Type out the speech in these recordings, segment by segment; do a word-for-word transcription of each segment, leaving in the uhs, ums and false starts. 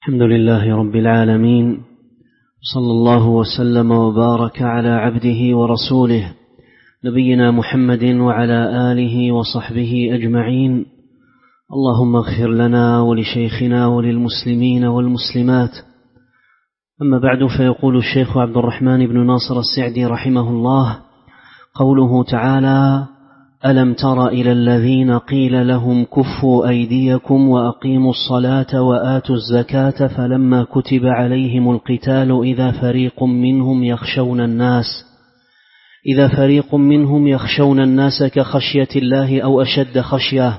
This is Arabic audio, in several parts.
الحمد لله رب العالمين، صلى الله وسلم وبارك على عبده ورسوله نبينا محمد وعلى آله وصحبه أجمعين. اللهم اغفر لنا ولشيخنا وللمسلمين والمسلمات. أما بعد، فيقول الشيخ عبد الرحمن بن ناصر السعدي رحمه الله: قوله تعالى: ألم تر إلى الذين قيل لهم كفوا أيديكم وأقيموا الصلاة وآتوا الزكاة فلما كتب عليهم القتال إذا فريق منهم يخشون الناس إذا فريق منهم يخشون الناس كخشية الله أو أشد خشية،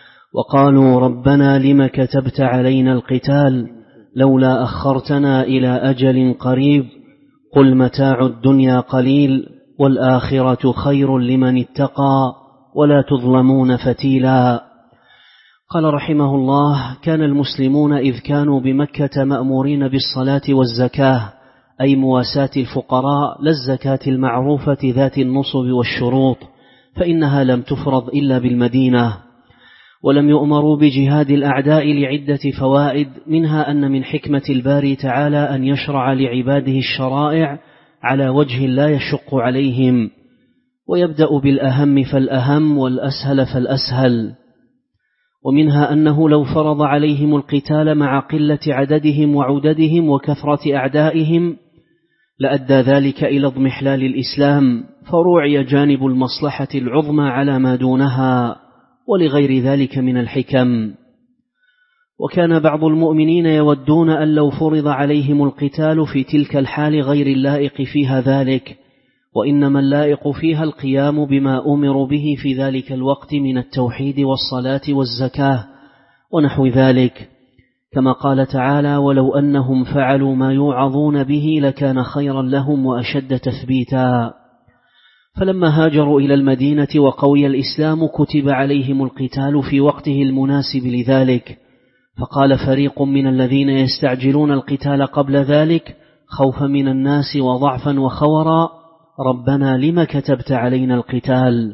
وقالوا ربنا لم كتبت علينا القتال لولا أخرتنا إلى أجل قريب قل متاع الدنيا قليل والآخرة خير لمن اتقى ولا تظلمون فتيلا. قال رحمه الله: كان المسلمون إذ كانوا بمكة مأمورين بالصلاة والزكاة، أي مواساة الفقراء، لا الزكاة المعروفة ذات النصب والشروط، فإنها لم تفرض إلا بالمدينة، ولم يؤمروا بجهاد الأعداء لعدة فوائد، منها أن من حكمة الباري تعالى أن يشرع لعباده الشرائع على وجه لا يشق عليهم، ويبدأ بالأهم فالأهم والأسهل فالأسهل. ومنها أنه لو فرض عليهم القتال مع قلة عددهم وعددهم وكثرة أعدائهم لأدى ذلك إلى اضمحلال الإسلام، فروعي جانب المصلحة العظمى على ما دونها، ولغير ذلك من الحكم. وكان بعض المؤمنين يودون أن لو فرض عليهم القتال في تلك الحال غير اللائق فيها ذلك، وإنما اللائق فيها القيام بما أمر به في ذلك الوقت من التوحيد والصلاة والزكاة ونحو ذلك، كما قال تعالى: ولو أنهم فعلوا ما يوعظون به لكان خيرا لهم وأشد تثبيتا. فلما هاجروا إلى المدينة وقوي الإسلام كتب عليهم القتال في وقته المناسب لذلك، فقال فريق من الذين يستعجلون القتال قبل ذلك خوفا من الناس وضعفا وخورا: ربنا لم كتبت علينا القتال.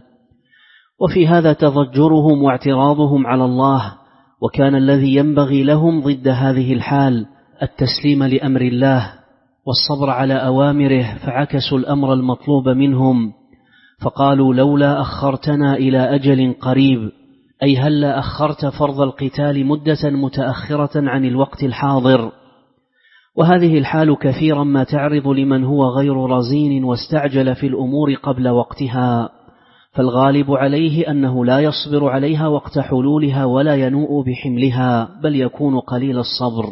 وفي هذا تضجرهم واعتراضهم على الله، وكان الذي ينبغي لهم ضد هذه الحال التسليم لأمر الله والصبر على أوامره، فعكسوا الأمر المطلوب منهم، فقالوا لولا أخرتنا إلى أجل قريب، أي هلا أخرت فرض القتال مدة متأخرة عن الوقت الحاضر. وهذه الحال كثيرا ما تعرض لمن هو غير رزين واستعجل في الأمور قبل وقتها، فالغالب عليه أنه لا يصبر عليها وقت حلولها ولا ينوء بحملها، بل يكون قليل الصبر.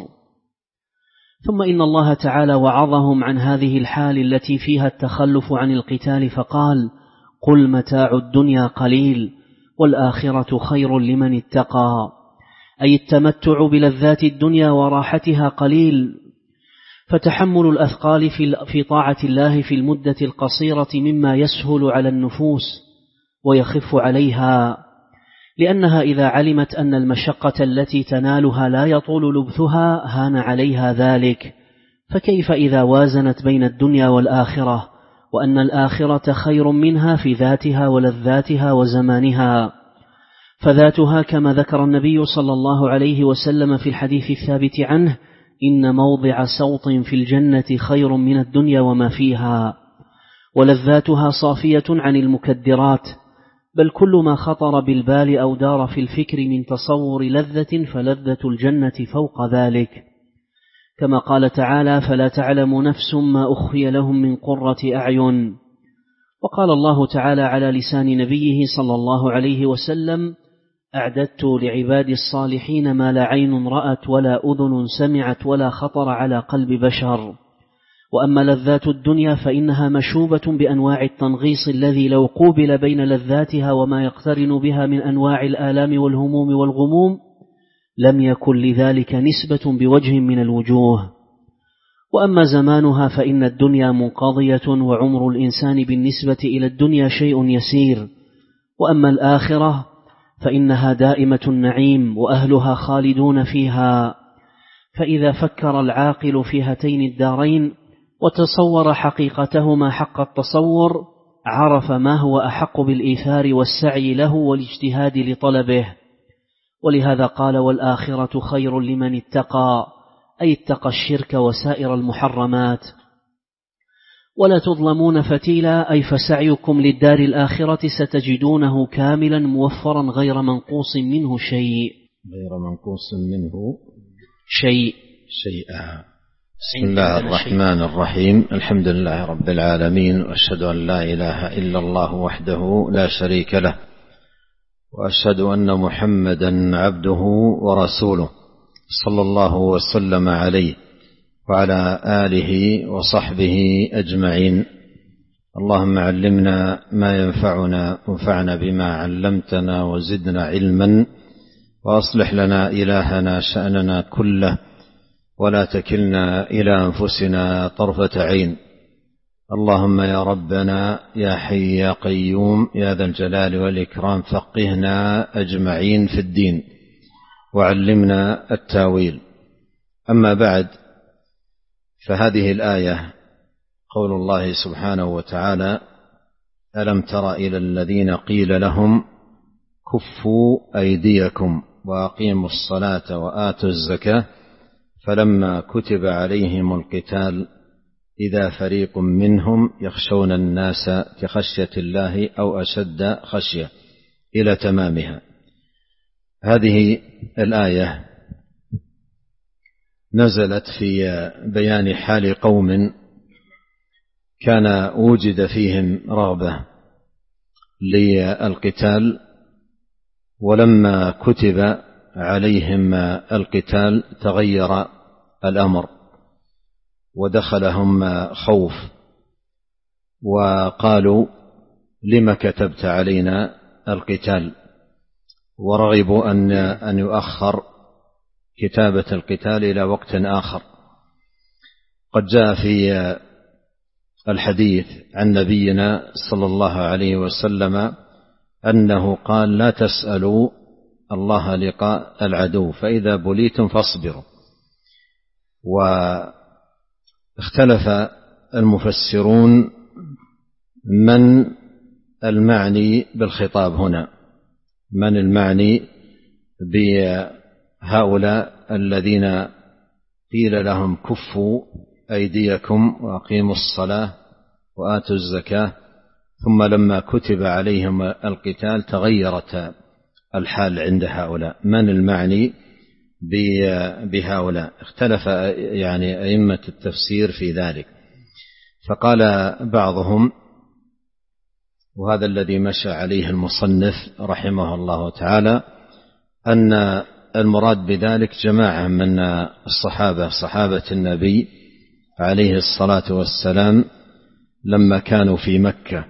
ثم إن الله تعالى وعظهم عن هذه الحال التي فيها التخلف عن القتال، فقال: قل متاع الدنيا قليل والآخرة خير لمن اتقى، أي التمتع بلذات الدنيا وراحتها قليل، فتحمل الأثقال في طاعة الله في المدة القصيرة مما يسهل على النفوس ويخف عليها، لأنها إذا علمت أن المشقة التي تنالها لا يطول لبثها هان عليها ذلك، فكيف إذا وازنت بين الدنيا والآخرة، وأن الآخرة خير منها في ذاتها ولذاتها وزمانها. فذاتها كما ذكر النبي صلى الله عليه وسلم في الحديث الثابت عنه: إن موضع سوط في الجنة خير من الدنيا وما فيها. ولذاتها صافية عن المكدرات، بل كل ما خطر بالبال أو دار في الفكر من تصور لذة فلذة الجنة فوق ذلك، كما قال تعالى: فلا تعلم نفس ما أخفي لهم من قرة أعين. وقال الله تعالى على لسان نبيه صلى الله عليه وسلم: أعددت لعبادي الصالحين ما لا عين رأت ولا أذن سمعت ولا خطر على قلب بشر. وأما لذات الدنيا فإنها مشوبة بأنواع التنغيص الذي لو قوبل بين لذاتها وما يقترن بها من أنواع الآلام والهموم والغموم لم يكن لذلك نسبة بوجه من الوجوه. وأما زمانها فإن الدنيا منقضية، وعمر الإنسان بالنسبة إلى الدنيا شيء يسير. وأما الآخرة فإنها دائمة النعيم وأهلها خالدون فيها. فإذا فكر العاقل في هاتين الدارين وتصور حقيقتهما حق التصور عرف ما هو أحق بالإيثار والسعي له والاجتهاد لطلبه. ولهذا قال: والآخرة خير لمن اتقى، أي اتقى الشرك وسائر المحرمات، ولا تظلمون فتيلا أي فسعيكم للدار الآخرة ستجدونه كاملا موفرا غير منقوص منه شيء غير منقوص منه شيء شيئا. بسم الله الرحمن الرحيم. الحمد لله رب العالمين، وأشهد أن لا إله إلا الله وحده لا شريك له، وأشهد أن محمدا عبده ورسوله صلى الله وسلم عليه وعلى آله وصحبه أجمعين. اللهم علمنا ما ينفعنا وانفعنا بما علمتنا وزدنا علما، وأصلح لنا إلهنا شأننا كله، ولا تكلنا إلى أنفسنا طرفة عين. اللهم يا ربنا يا حي يا قيوم يا ذا الجلال والإكرام فقهنا أجمعين في الدين وعلمنا التاويل. أما بعد، فهذه الآية قول الله سبحانه وتعالى: ألم تر إلى الذين قيل لهم كفوا أيديكم وأقيموا الصلاة وآتوا الزكاة فلما كتب عليهم القتال إذا فريق منهم يخشون الناس كخشية الله أو أشد خشية، إلى تمامها. هذه الآية نزلت في بيان حال قوم كان وجد فيهم رغبة للقتال، ولما كتب عليهم القتال تغير الأمر ودخلهم خوف، وقالوا: لم كتبت علينا القتال؟ ورغبوا أن أن يؤخر كتابة القتال إلى وقت آخر. قد جاء في الحديث عن نبينا صلى الله عليه وسلم أنه قال: لا تسألوا الله لقاء العدو فإذا بليتم فاصبروا. واختلف المفسرون من المعني بالخطاب هنا، من المعني بهؤلاء الذين قيل لهم كفوا أيديكم وأقيموا الصلاة وآتوا الزكاة، ثم لما كتب عليهم القتال تغيرت الحال عند هؤلاء. من المعني بهؤلاء؟ اختلف يعني أئمة التفسير في ذلك، فقال بعضهم، وهذا الذي مشى عليه المصنف رحمه الله تعالى، أن المراد بذلك جماعة من الصحابة صحابة النبي عليه الصلاة والسلام لما كانوا في مكة.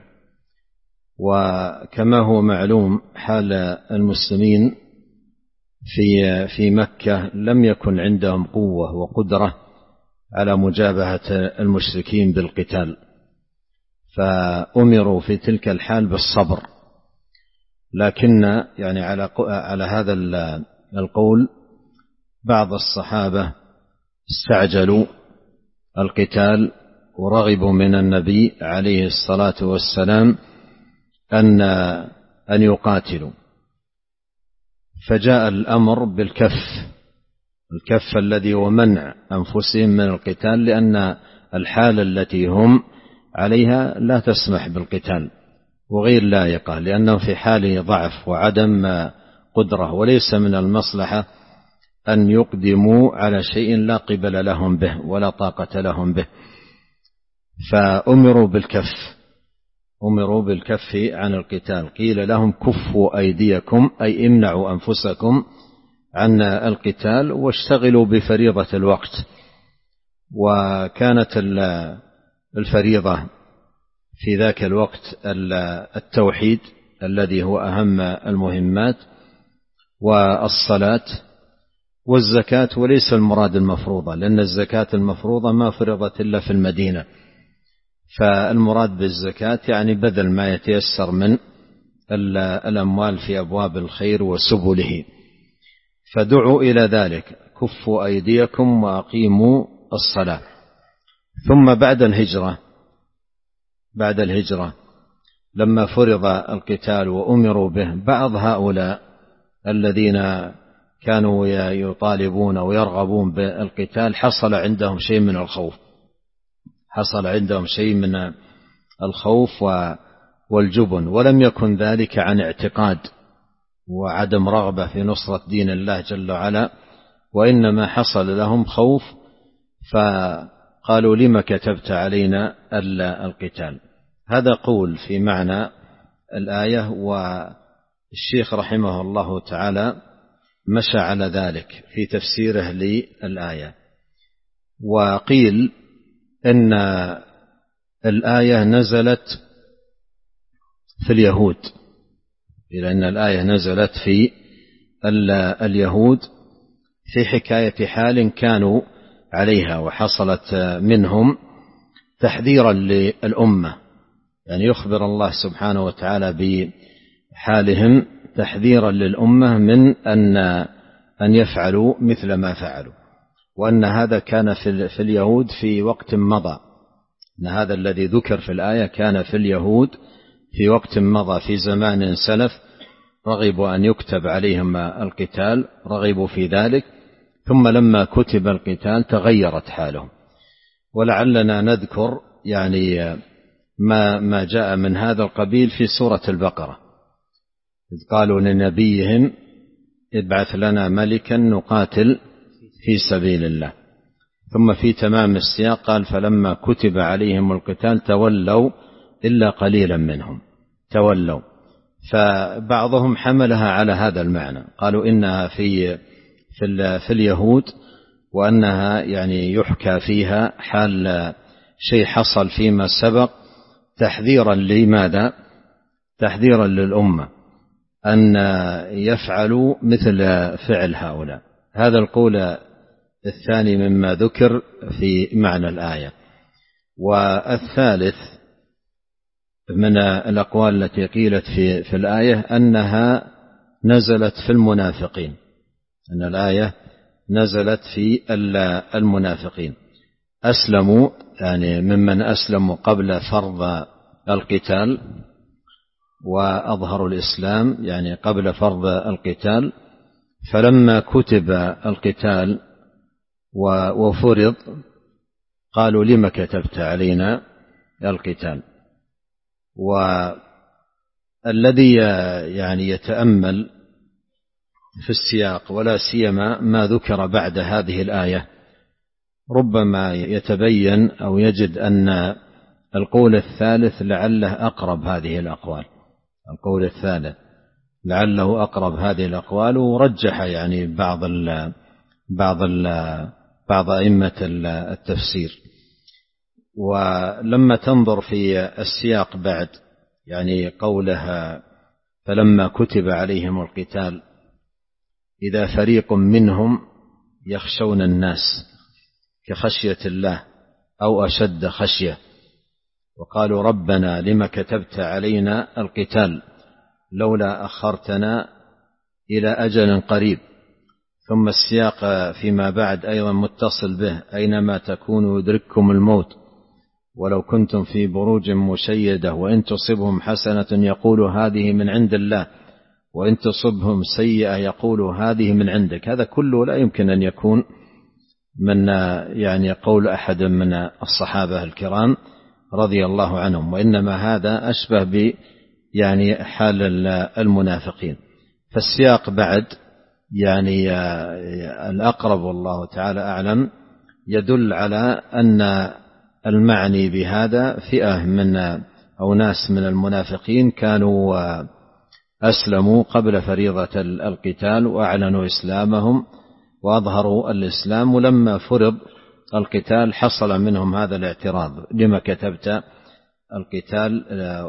وكما هو معلوم حال المسلمين في في مكة لم يكن عندهم قوة وقدرة على مجابهة المشركين بالقتال، فأمروا في تلك الحال بالصبر. لكن يعني على على هذا القول بعض الصحابة استعجلوا القتال ورغبوا من النبي عليه الصلاة والسلام أن أن يقاتلوا، فجاء الأمر بالكف، الكف الذي هو منع أنفسهم من القتال، لأن الحالة التي هم عليها لا تسمح بالقتال وغير لائقة، لأنهم في حال ضعف وعدم قدرة، وليس من المصلحة أن يقدموا على شيء لا قبل لهم به ولا طاقة لهم به. فأمروا بالكف، أمروا بالكف عن القتال. قيل لهم كفوا أيديكم أي امنعوا أنفسكم عن القتال واشتغلوا بفريضة الوقت. وكانت الفريضة في ذاك الوقت التوحيد الذي هو أهم المهمات، والصلاة والزكاة، وليس المراد المفروضة، لأن الزكاة المفروضة ما فرضت إلا في المدينة، فالمراد بالزكاة يعني بذل ما يتيسر من الأموال في أبواب الخير وسبله. فدعوا إلى ذلك: كفوا أيديكم وأقيموا الصلاة. ثم بعد الهجرة بعد الهجرة لما فرض القتال وأمروا به، بعض هؤلاء الذين كانوا يطالبون ويرغبون بالقتال حصل عندهم شيء من الخوف حصل عندهم شيء من الخوف والجبن، ولم يكن ذلك عن اعتقاد وعدم رغبة في نصرة دين الله جل وعلا، وإنما حصل لهم خوف فقالوا لما كتبت علينا القتال. هذا قول في معنى الآية، والشيخ رحمه الله تعالى مشى على ذلك في تفسيره للآية. وقيل إن الآية نزلت في اليهود، لأن الآية نزلت في اليهود في حكاية حال كانوا عليها وحصلت منهم تحذيرا للأمة، يعني يخبر الله سبحانه وتعالى بحالهم تحذيرا للأمة من أن أن يفعلوا مثل ما فعلوا، وأن هذا كان في اليهود في وقت مضى، أن هذا الذي ذكر في الآية كان في اليهود في وقت مضى في زمان سلف، رغبوا أن يكتب عليهم القتال، رغبوا في ذلك، ثم لما كتب القتال تغيرت حالهم. ولعلنا نذكر يعني ما ما جاء من هذا القبيل في سورة البقرة، إذ قالوا لنبيهم ابعث لنا ملكا نقاتل في سبيل الله، ثم في تمام السياق قال فلما كتب عليهم القتال تولوا إلا قليلا منهم تولوا. فبعضهم حملها على هذا المعنى، قالوا إنها في في, في اليهود، وأنها يعني يحكى فيها حال شيء حصل فيما سبق تحذيرا لماذا؟ تحذيرا للأمة أن يفعلوا مثل فعل هؤلاء. هذا القول الثاني مما ذكر في معنى الآية. والثالث من الأقوال التي قيلت في, في الآية أنها نزلت في المنافقين، أن الآية نزلت في المنافقين أسلموا، يعني ممن أسلموا قبل فرض القتال وأظهروا الإسلام، يعني قبل فرض القتال، فلما كتب القتال وفرض قالوا لما كتبت علينا القتال. والذي يعني يتأمل في السياق ولا سيما ما ذكر بعد هذه الآية ربما يتبين أو يجد أن القول الثالث لعله أقرب هذه الأقوال، القول الثالث لعله أقرب هذه الأقوال، ورجح يعني بعض ال بعض ال بعض أئمة التفسير. ولما تنظر في السياق بعد يعني قولها فلما كتب عليهم القتال، إذا فريق منهم يخشون الناس كخشية الله أو أشد خشية، وقالوا ربنا لما كتبت علينا القتال لولا أخرتنا إلى أجل قريب. ثم السياق فيما بعد أيضا متصل به أينما تكونوا يدرككم الموت ولو كنتم في بروج مشيدة وإن تصبهم حسنة يقولوا هذه من عند الله وإن تصبهم سيئة يقولوا هذه من عندك. هذا كله لا يمكن أن يكون من يعني قول أحد من الصحابة الكرام رضي الله عنهم، وإنما هذا أشبه ب يعني حال المنافقين. فالسياق بعد يعني الأقرب والله تعالى أعلم يدل على أن المعني بهذا فئة من أو ناس من المنافقين كانوا أسلموا قبل فريضة القتال وأعلنوا إسلامهم وأظهروا الإسلام، ولما فرض القتال حصل منهم هذا الاعتراض لما كتبت القتال،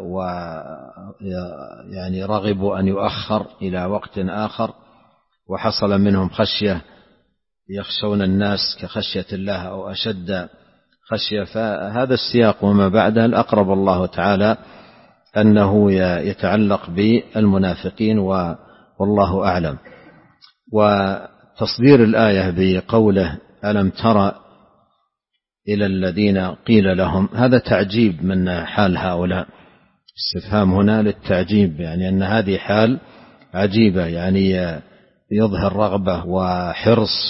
ويعني رغبوا أن يؤخر إلى وقت آخر، وحصل منهم خشية يخشون الناس كخشية الله أو أشد خشية. فهذا السياق وما بعده الأقرب الله تعالى أنه يتعلق بالمنافقين والله أعلم. وتصدير الآية بقوله ألم ترى إلى الذين قيل لهم، هذا تعجيب من حال هؤلاء، استفهام هنا للتعجيب، يعني أن هذه حال عجيبة، يعني يظهر رغبة وحرص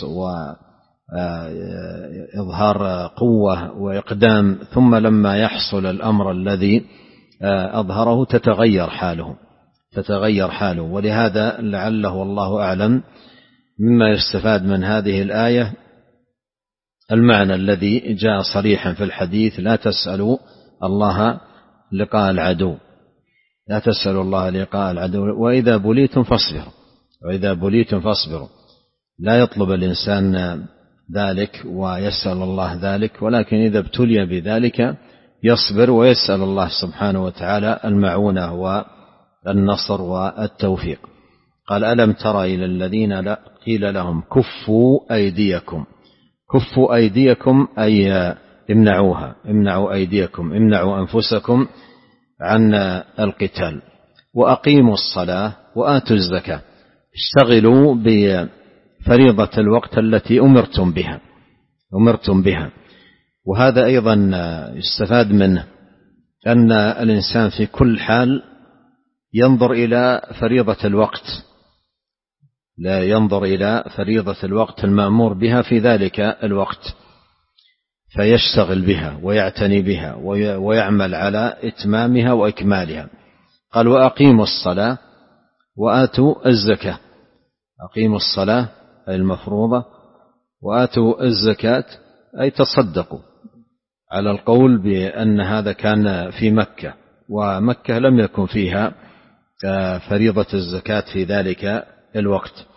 وإظهار قوة وإقدام، ثم لما يحصل الأمر الذي أظهره تتغير حاله تتغير حاله ولهذا لعله والله أعلم مما يستفاد من هذه الآية المعنى الذي جاء صريحا في الحديث: لا تسألوا الله لقاء العدو لا تسألوا الله لقاء العدو وإذا بليتم فاصبروا وإذا بليتم فاصبروا. لا يطلب الإنسان ذلك ويسأل الله ذلك، ولكن إذا ابتلي بذلك يصبر ويسأل الله سبحانه وتعالى المعونة والنصر والتوفيق. قال: ألم تر إلى الذين قيل لهم كفوا أيديكم كفوا أيديكم أي امنعوها امنعوا أيديكم امنعوا أنفسكم عن القتال وأقيموا الصلاة وآتوا الزكاة. اشتغلوا بفريضة الوقت التي أمرتم بها أمرتم بها وهذا أيضا يستفاد منه أن الإنسان في كل حال ينظر إلى فريضة الوقت لا ينظر إلى فريضة الوقت المأمور بها في ذلك الوقت فيشتغل بها ويعتني بها ويعمل على إتمامها وإكمالها. قال: وأقيموا الصلاة وآتوا الزكاة. أقيموا الصلاة أي المفروضة، وآتوا الزكاة أي تصدقوا، على القول بأن هذا كان في مكة، ومكة لم يكن فيها فريضة الزكاة في ذلك الوقت.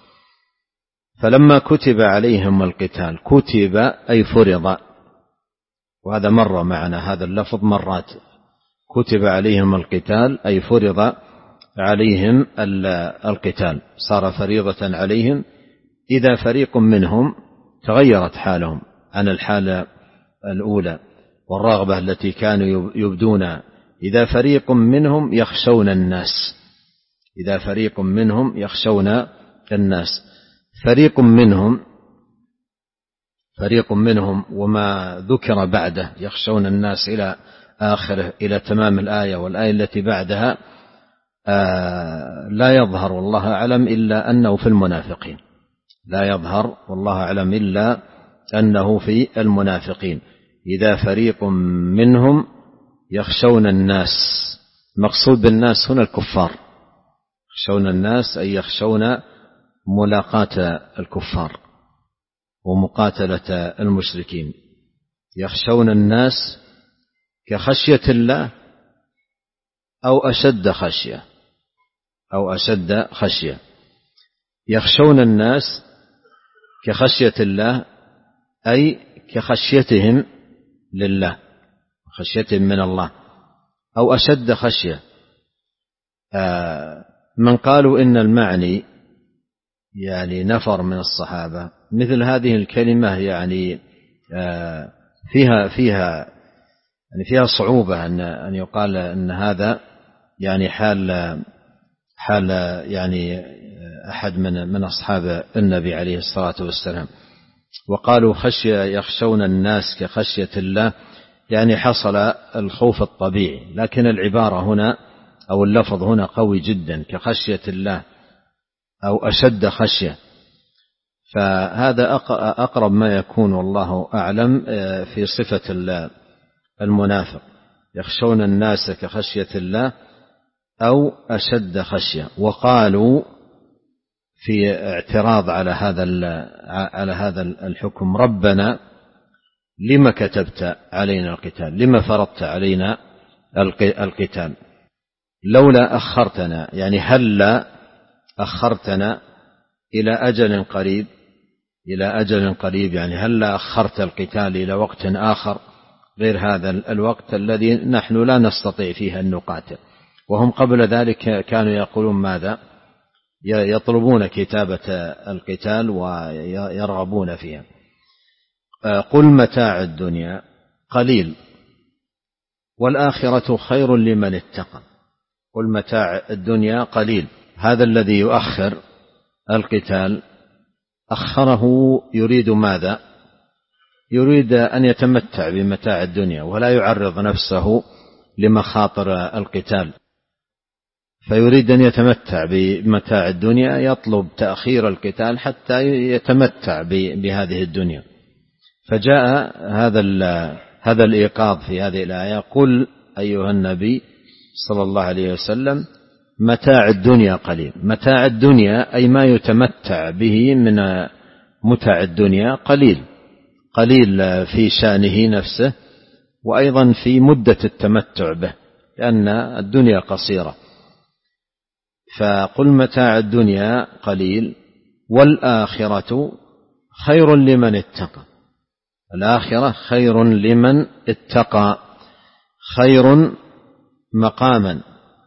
فلما كتب عليهم القتال، كتب أي فرض، وهذا مر معنا هذا اللفظ مرات، كتب عليهم القتال أي فرض عليهم القتال، صار فريضة عليهم. إذا فريق منهم تغيرت حالهم عن الحالة الأولى والرغبة التي كانوا يبدون، إذا فريق منهم يخشون الناس إذا فريق منهم يخشون الناس فريق منهم فريق منهم وما ذكر بعده يخشون الناس إلى آخره، إلى تمام الآية والآية التي بعدها آه لا يظهر والله أعلم إلا أنه في المنافقين لا يظهر والله أعلم إلا أنه في المنافقين. إذا فريق منهم يخشون الناس، مقصود بالناس هنا الكفار، يخشون الناس أي يخشون ملاقاة الكفار ومقاتلة المشركين. يخشون الناس كخشية الله أو أشد خشية أو أشد خشية. يخشون الناس كخشية الله أي كخشيتهم لله، خشيتهم من الله، أو أشد خشية. من قالوا إن المعني يعني نفر من الصحابة، مثل هذه الكلمة يعني فيها فيها يعني فيها صعوبة أن أن يقال أن هذا يعني حال حال يعني أحد من من أصحاب النبي عليه الصلاة والسلام. وقالوا خشية يخشون الناس كخشية الله، يعني حصل الخوف الطبيعي، لكن العبارة هنا أو اللفظ هنا قوي جدا، كخشية الله أو أشد خشية. فهذا أقرب ما يكون والله أعلم في صفة المنافق، يخشون الناس كخشية الله أو أشد خشية. وقالوا في اعتراض على هذا على هذا الحكم: ربنا لما كتبت علينا القتال، لما فرضت علينا القتال، لولا أخرتنا، يعني هل أخرتنا إلى أجل قريب إلى أجل قريب يعني هل أخرت القتال إلى وقت آخر غير هذا الوقت الذي نحن لا نستطيع فيه أن نقاتل. وهم قبل ذلك كانوا يقولون ماذا؟ يطلبون كتابة القتال ويرغبون فيها. قل متاع الدنيا قليل والآخرة خير لمن اتقى. قل متاع الدنيا قليل، هذا الذي يؤخر القتال أخره يريد ماذا؟ يريد أن يتمتع بمتاع الدنيا ولا يعرض نفسه لمخاطر القتال. فيريد أن يتمتع بمتاع الدنيا، يطلب تأخير القتال حتى يتمتع بهذه الدنيا. فجاء هذا هذا الإيقاظ في هذه الآية: قل أيها النبي صلى الله عليه وسلم متاع الدنيا قليل. متاع الدنيا أي ما يتمتع به من متاع الدنيا قليل، قليل في شأنه نفسه وأيضا في مدة التمتع به، لأن الدنيا قصيرة. فقل متاع الدنيا قليل والآخرة خير لمن اتقى. الآخرة خير لمن اتقى، خير مقاما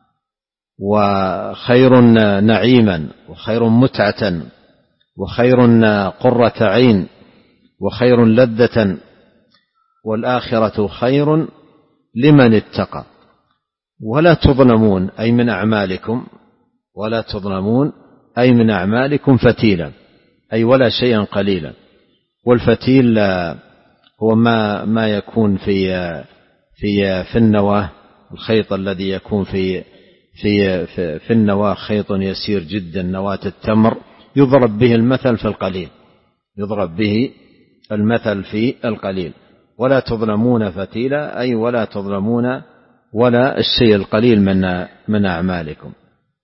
وخير نعيما وخير متعة وخير قرة عين وخير لذة، والآخرة خير لمن اتقى. ولا تظلمون أي من أعمالكم، ولا تظلمون أي من أعمالكم فتيلا، أي ولا شيئا قليلا. والفتيل هو ما ما يكون في في في النواة، الخيط الذي يكون في في في, في النواة خيط يسير جدا، نواة التمر، يضرب به المثل في القليل، يضرب به المثل في القليل. ولا تظلمون فتيلا أي ولا تظلمون ولا الشيء القليل من من أعمالكم.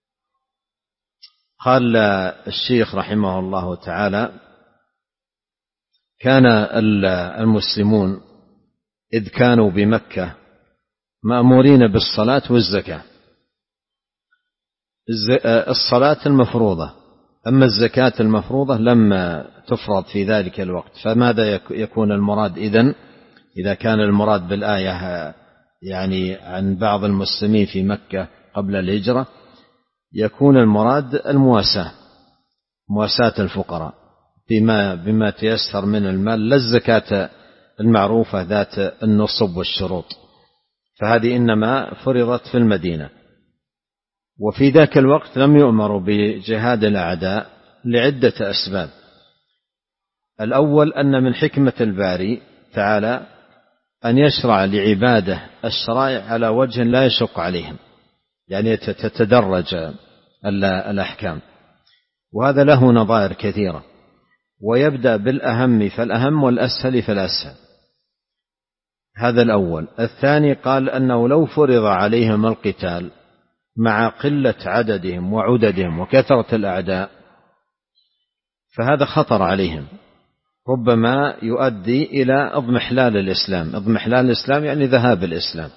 قال الشيخ رحمه الله تعالى: كان المسلمون إذ كانوا بمكة مأمورين بالصلاة والزكاة. الصلاة المفروضة، أما الزكاة المفروضة لم تفرض في ذلك الوقت. فماذا يكون المراد إذن؟ إذا كان المراد بالآية يعني عن بعض المسلمين في مكة قبل الهجرة، يكون المراد المواساة، مواساة الفقراء بما بما تيسر من المال، لا الزكاة المعروفة ذات النصب والشروط، فهذه إنما فرضت في المدينة. وفي ذاك الوقت لم يؤمروا بجهاد الأعداء لعدة أسباب. الأول أن من حكمة الباري تعالى أن يشرع لعباده الشرائع على وجه لا يشق عليهم، يعني تتدرج الأحكام، وهذا له نظائر كثيرة. ويبدأ بالأهم فالأهم والأسهل فالأسهل، هذا الأول. الثاني قال أنه لو فرض عليهم القتال مع قلة عددهم وعددهم وكثرة الأعداء فهذا خطر عليهم، ربما يؤدي إلى اضمحلال الإسلام. اضمحلال الإسلام يعني ذهاب الإسلام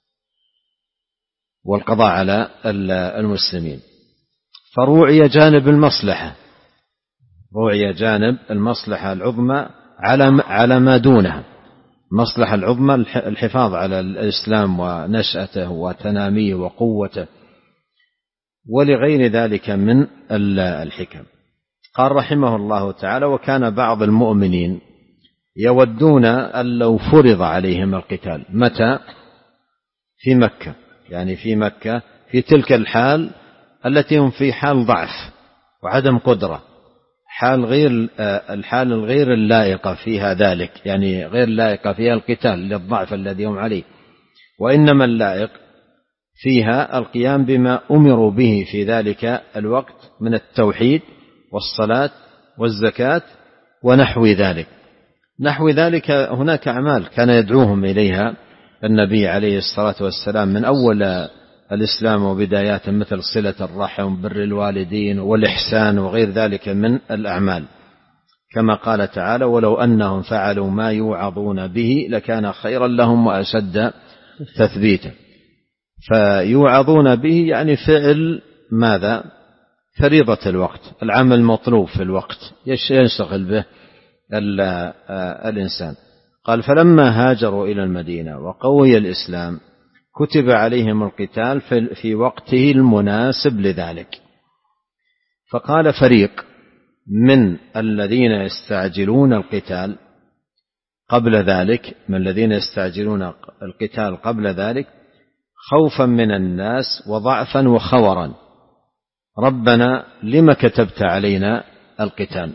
والقضاء على المسلمين. فروعي جانب المصلحة، روعي جانب المصلحة العظمى على على ما دونها. المصلحة العظمى الحفاظ على الإسلام ونشأته وتناميه وقوته ولغير ذلك من الحكم. قال رحمه الله تعالى: وكان بعض المؤمنين يودون أن لو فرض عليهم القتال. متى؟ في مكة، يعني في مكة في تلك الحال التي هم في حال ضعف وعدم قدرة، حال غير الحال الغير اللائقة فيها ذلك، يعني غير لائقة فيها القتال للضعف الذي هم عليه، وإنما اللائق فيها القيام بما أمروا به في ذلك الوقت من التوحيد والصلاة والزكاة ونحو ذلك. نحو ذلك هناك أعمال كان يدعوهم إليها النبي عليه الصلاة والسلام من أول الإسلام وبدايات، مثل صلة الرحم، بر الوالدين والإحسان وغير ذلك من الأعمال، كما قال تعالى: ولو أنهم فعلوا ما يوعظون به لكان خيرا لهم وأشد تثبيتا. فيوعظون به يعني فعل ماذا؟ فريضة الوقت، العمل المطلوب في الوقت ينشغل به الإنسان. قال: فلما هاجروا إلى المدينة وقوي الإسلام كتب عليهم القتال في وقته المناسب لذلك. فقال فريق من الذين يستعجلون القتال قبل ذلك، من الذين يستعجلون القتال قبل ذلك خوفا من الناس وضعفا وخورا: ربنا لم كتبت علينا القتال؟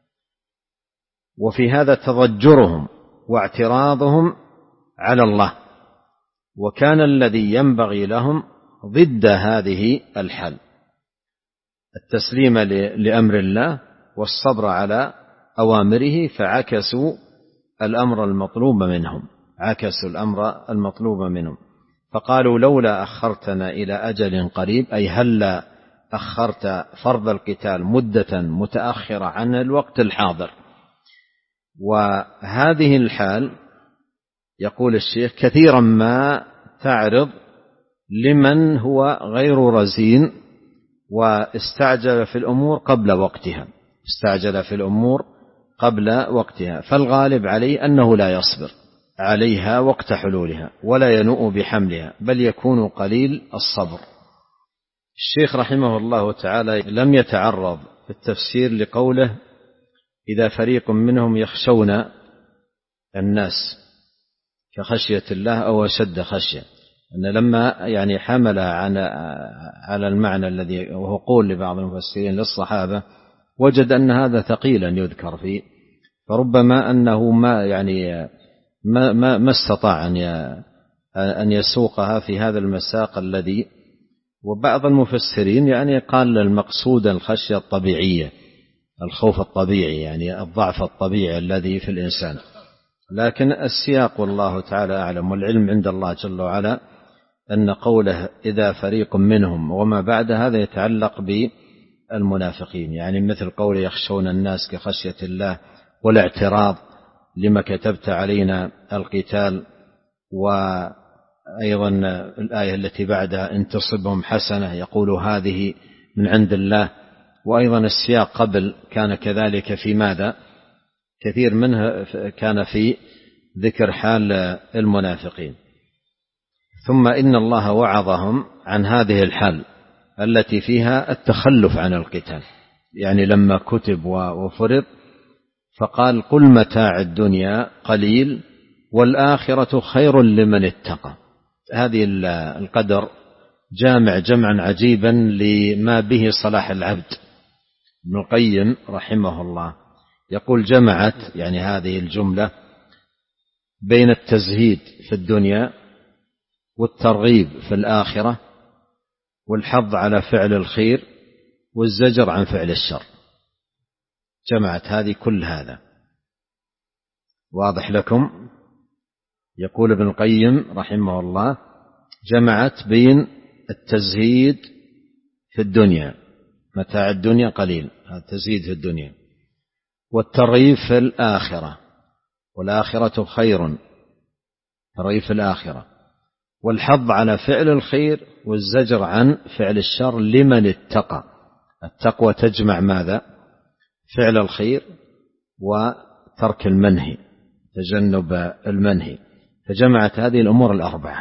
وفي هذا تضجرهم واعتراضهم على الله، وكان الذي ينبغي لهم ضد هذه الحال، التسليم لأمر الله والصبر على أوامره، فعكسوا الأمر المطلوب منهم عكسوا الأمر المطلوب منهم فقالوا لولا أخرتنا إلى أجل قريب، أي هل أخرت فرض القتال مدة متأخرة عن الوقت الحاضر. وهذه الحال يقول الشيخ كثيرا ما تعرض لمن هو غير رزين واستعجل في الأمور قبل وقتها استعجل في الأمور قبل وقتها فالغالب عليه أنه لا يصبر عليها وقت حلولها ولا ينوء بحملها، بل يكون قليل الصبر. الشيخ رحمه الله تعالى لم يتعرض في التفسير لقوله إذا فريق منهم يخشون الناس كخشية الله أو أشد خشية، أن لما يعني حمل على المعنى الذي وهو قول لبعض المفسرين للصحابة وجد أن هذا ثقيلا يذكر فيه، فربما أنه ما يعني ما ما, ما استطاع أن أن يسوقها في هذا المساق الذي. وبعض المفسرين يعني قال المقصود الخشية الطبيعية، الخوف الطبيعي، يعني الضعف الطبيعي الذي في الإنسان، لكن السياق والله تعالى أعلم، والعلم عند الله جل وعلا أن قوله إذا فريق منهم وما بعد هذا يتعلق بالمنافقين، يعني مثل قول يخشون الناس كخشية الله، والاعتراض لما كتبت علينا القتال، وأيضا الآية التي بعدها إن تصبهم حسنة يقول هذه من عند الله. وأيضا السياق قبل كان كذلك في ماذا؟ كثير منها كان في ذكر حال المنافقين. ثم إن الله وعظهم عن هذه الحال التي فيها التخلف عن القتال، يعني لما كتب وفرض فقال قل متاع الدنيا قليل والآخرة خير لمن اتقى. هذه القدر جامع جمعا عجيبا لما به صلاح العبد. ابن القيم رحمه الله يقول جمعت يعني هذه الجملة بين التزهيد في الدنيا والترغيب في الآخرة والحظ على فعل الخير والزجر عن فعل الشر، جمعت هذه كل هذا. واضح لكم؟ يقول ابن القيم رحمه الله جمعت بين التزهيد في الدنيا، متاع الدنيا قليل، هذا تزهيد في الدنيا، والترغيب في الآخرة، والآخرة خير، ترغيب في الآخرة، والحظ على فعل الخير والزجر عن فعل الشر لمن اتقى. التقوى تجمع ماذا؟ فعل الخير وترك المنهي، تجنب المنهي، فجمعت هذه الأمور الأربعة.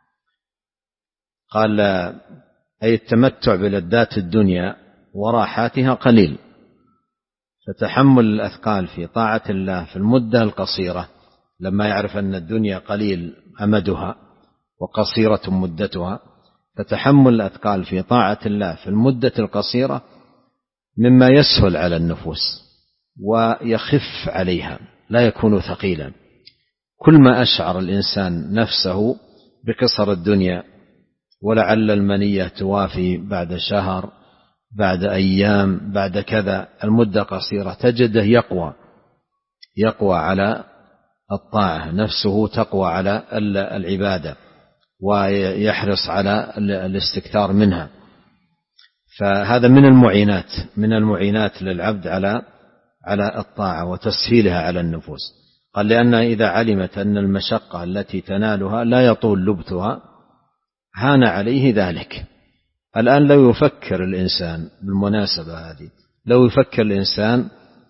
قال أي التمتع بلذات الدنيا وراحاتها قليل، فتحمل الأثقال في طاعة الله في المدة القصيرة، لما يعرف أن الدنيا قليل أمدها وقصيرة مدتها، فتحمل الأثقال في طاعة الله في المدة القصيرة مما يسهل على النفوس ويخف عليها، لا يكون ثقيلا. كل ما أشعر الإنسان نفسه بقصر الدنيا ولعل المنية توافي بعد شهر بعد أيام بعد كذا، المدة قصيرة، تجده يقوى يقوى على الطاعة، نفسه تقوى على العبادة ويحرص على الاستكثار منها. فهذا من المعينات من المعينات للعبد على على الطاعة وتسهيلها على النفوس. قال لأنها إذا علمت أن المشقة التي تنالها لا يطول لبثها هان عليه ذلك. الآن لو يفكر الإنسان بالمناسبة هذه، لو يفكر الإنسان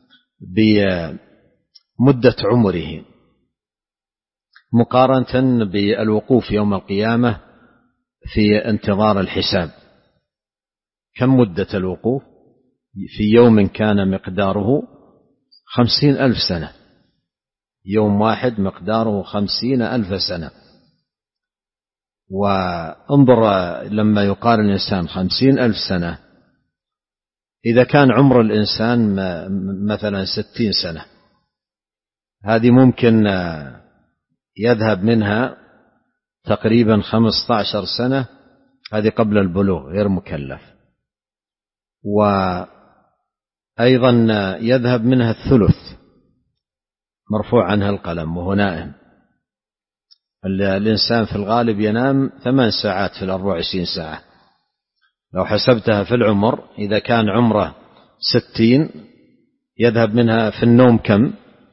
بمدة عمره مقارنة بالوقوف يوم القيامة في انتظار الحساب، كم مدة الوقوف؟ في يوم كان مقداره خمسين ألف سنة، يوم واحد مقداره خمسين ألف سنة. وانظر لما يقارن الإنسان خمسين ألف سنة، إذا كان عمر الإنسان مثلا ستين سنة، هذه ممكن يذهب منها تقريبا خمسة عشر سنة هذه قبل البلوغ غير مكلف. وأيضا يذهب منها الثلث مرفوع عنها القلم وهو نائم. الإنسان في الغالب ينام ثمان ساعات في الأربع وعشرين ساعة، لو حسبتها في العمر إذا كان عمره ستين يذهب منها في النوم كم؟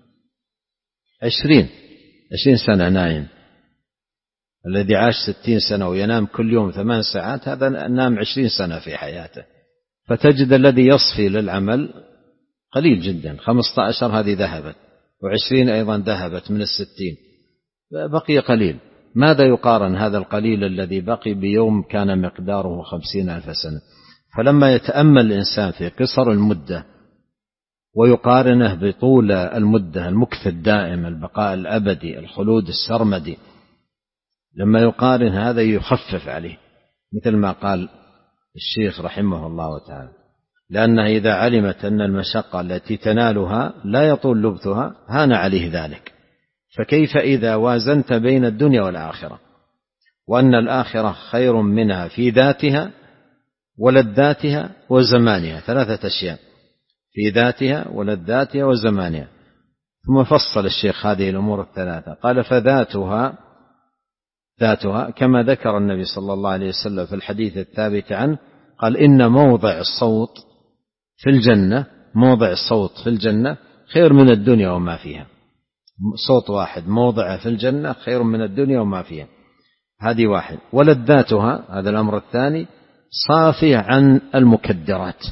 عشرين عشرين سنة نايم. الذي عاش ستين سنة وينام كل يوم ثمان ساعات هذا نام عشرين سنة في حياته. فتجد الذي يصفي للعمل قليل جدا. خمسة عشر هذه ذهبت، وعشرين أيضا ذهبت من الستين، بقي قليل. ماذا يقارن هذا القليل الذي بقي بيوم كان مقداره خمسين ألف سنة؟ فلما يتأمل الإنسان في قصر المدة ويقارنه بطول المدة، المكث الدائم، البقاء الأبدي، الخلود السرمدي، لما يقارن هذا يخفف عليه، مثل ما قال الشيخ رحمه الله تعالى، لأنها إذا علمت أن المشقة التي تنالها لا يطول لبثها هان عليه ذلك. فكيف إذا وازنت بين الدنيا والآخرة، وأن الآخرة خير منها في ذاتها ولذاتها وزمانها، ثلاثة أشياء: في ذاتها ولذاتها وزمانها. ثم فصل الشيخ هذه الأمور الثلاثة، قال: فذاتها ذاتها كما ذكر النبي صلى الله عليه وسلم في الحديث الثابت عنه، قال: إن موضع الصوت في الجنة موضع الصوت في الجنة خير من الدنيا وما فيها. صوت واحد موضعه في الجنة خير من الدنيا وما فيها. هذه واحد. ولذاتها، هذا الأمر الثاني، صافية عن المكدرات،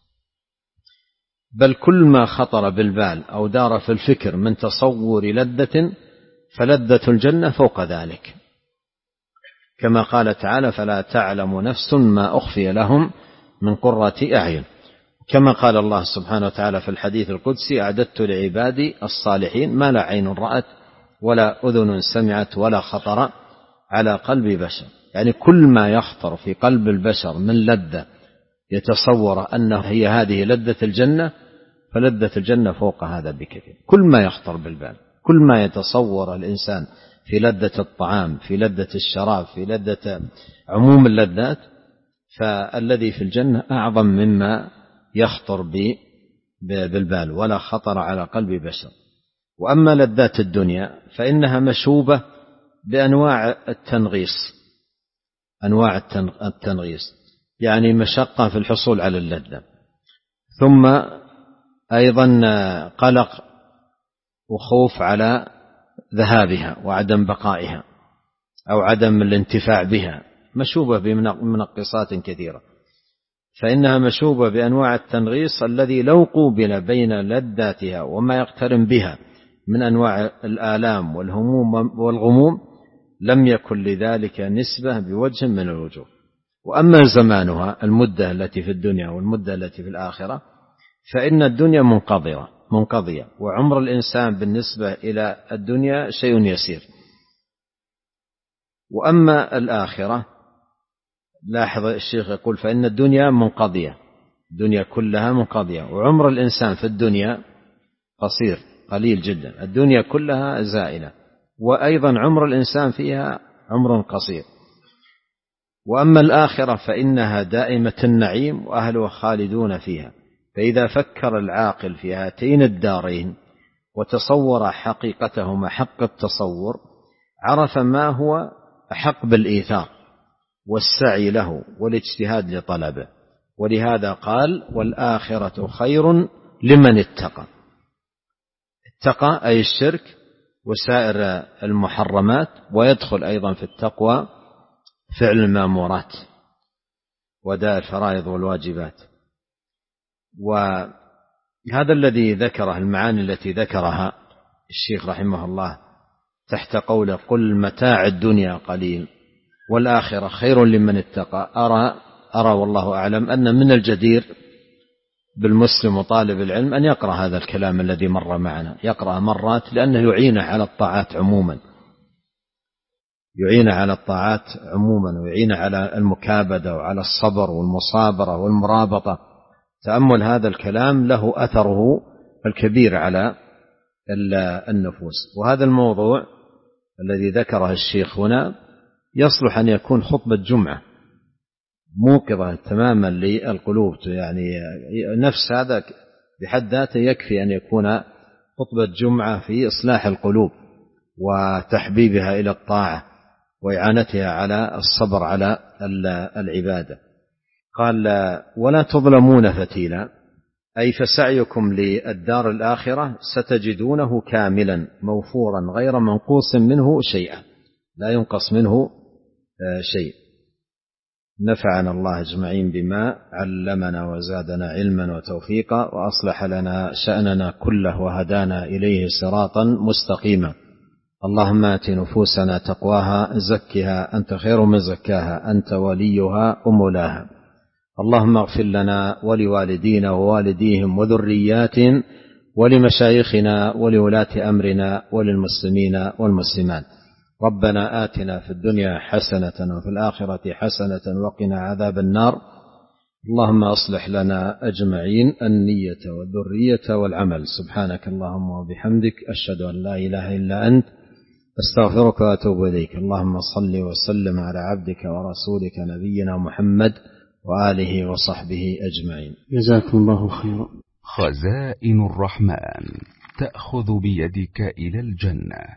بل كل ما خطر بالبال أو دار في الفكر من تصور لذة فلذة الجنة فوق ذلك، كما قال تعالى: فلا تعلم نفس ما أخفي لهم من قرة أعين. كما قال الله سبحانه وتعالى في الحديث القدسي: أعددت لعبادي الصالحين ما لا عين رأت ولا أذن سمعت ولا خطر على قلب بشر. يعني كل ما يخطر في قلب البشر من لذة يتصور أنه هي هذه لذة الجنة، فلذة الجنة فوق هذا بكثير. كل ما يخطر بالبال، كل ما يتصور الإنسان في لذة الطعام، في لذة الشراب، في لذة عموم اللذات، فالذي في الجنة أعظم مما يخطر بالبال ولا خطر على قلب بشر. وأما لذات الدنيا فإنها مشوبة بأنواع التنغيص، أنواع التنغيص يعني مشقة في الحصول على اللذة، ثم أيضا قلق وخوف على ذهابها وعدم بقائها أو عدم الانتفاع بها، مشوبة بمنقصات كثيرة. فإنها مشوبة بأنواع التنغيص الذي لو قوبل بين لذاتها وما يقترن بها من أنواع الآلام والهموم والغموم لم يكن لذلك نسبة بوجه من الوجوه. وأما زمانها، المدة التي في الدنيا والمدة التي في الآخرة، فإن الدنيا منقضية منقضية وعمر الإنسان بالنسبة إلى الدنيا شيء يسير. وأما الآخرة، لاحظ الشيخ يقول: فإن الدنيا منقضية، الدنيا كلها منقضية، وعمر الإنسان في الدنيا قصير قليل جدا، الدنيا كلها زائلة، وأيضا عمر الإنسان فيها عمر قصير. وأما الآخرة فإنها دائمة النعيم وأهلها خالدون فيها. فإذا فكر العاقل في هاتين الدارين وتصور حقيقتهما حق التصور، عرف ما هو أحق بالإيثار والسعي له والاجتهاد لطلبه. ولهذا قال: والآخرة خير لمن اتقى. اتقى أي الشرك وسائر المحرمات، ويدخل أيضا في التقوى فعل المامورات وداء الفرائض والواجبات. وهذا الذي ذكره، المعاني التي ذكرها الشيخ رحمه الله تحت قوله: قل متاع الدنيا قليل والآخرة خير لمن اتقى، أرى أرى والله أعلم أن من الجدير بالمسلم وطالب العلم أن يقرأ هذا الكلام الذي مر معنا، يقرأ مرات، لأنه يعينه على الطاعات عموما، يعينه على الطاعات عموما ويعينه على المكابدة وعلى الصبر والمصابرة والمرابطة. تأمل هذا الكلام له أثره الكبير على النفوس. وهذا الموضوع الذي ذكره الشيخ هنا يصلح أن يكون خطبة جمعة، موقظة تماما للقلوب، يعني نفس هذا بحد ذاته يكفي أن يكون خطبة جمعة في إصلاح القلوب وتحبيبها إلى الطاعة وإعانتها على الصبر على العبادة. قال ولا تظلمون فتيلا، أي فسعيكم للدار الآخرة ستجدونه كاملا موفورا غير منقوص منه شيئا، لا ينقص منه شيء. نفعنا الله أجمعين بما علمنا وزادنا علما وتوفيقا، وأصلح لنا شأننا كله وهدانا إليه صراطا مستقيما. اللهم آت نفوسنا تقواها زكها أنت خير من زكاها أنت وليها ومولاها. اللهم اغفر لنا ولوالدينا ووالديهم وذرياتهم ولمشايخنا ولولاة أمرنا وللمسلمين والمسلمات. ربنا آتنا في الدنيا حسنة وفي الآخرة حسنة وقنا عذاب النار. اللهم أصلح لنا أجمعين النية والذرية والعمل. سبحانك اللهم وبحمدك أشهد أن لا إله إلا أنت أستغفرك وأتوب إليك. اللهم صل وسلم على عبدك ورسولك نبينا محمد وآله وصحبه أجمعين. جزاكم الله خيرا. خزائن الرحمن تأخذ بيدك إلى الجنة.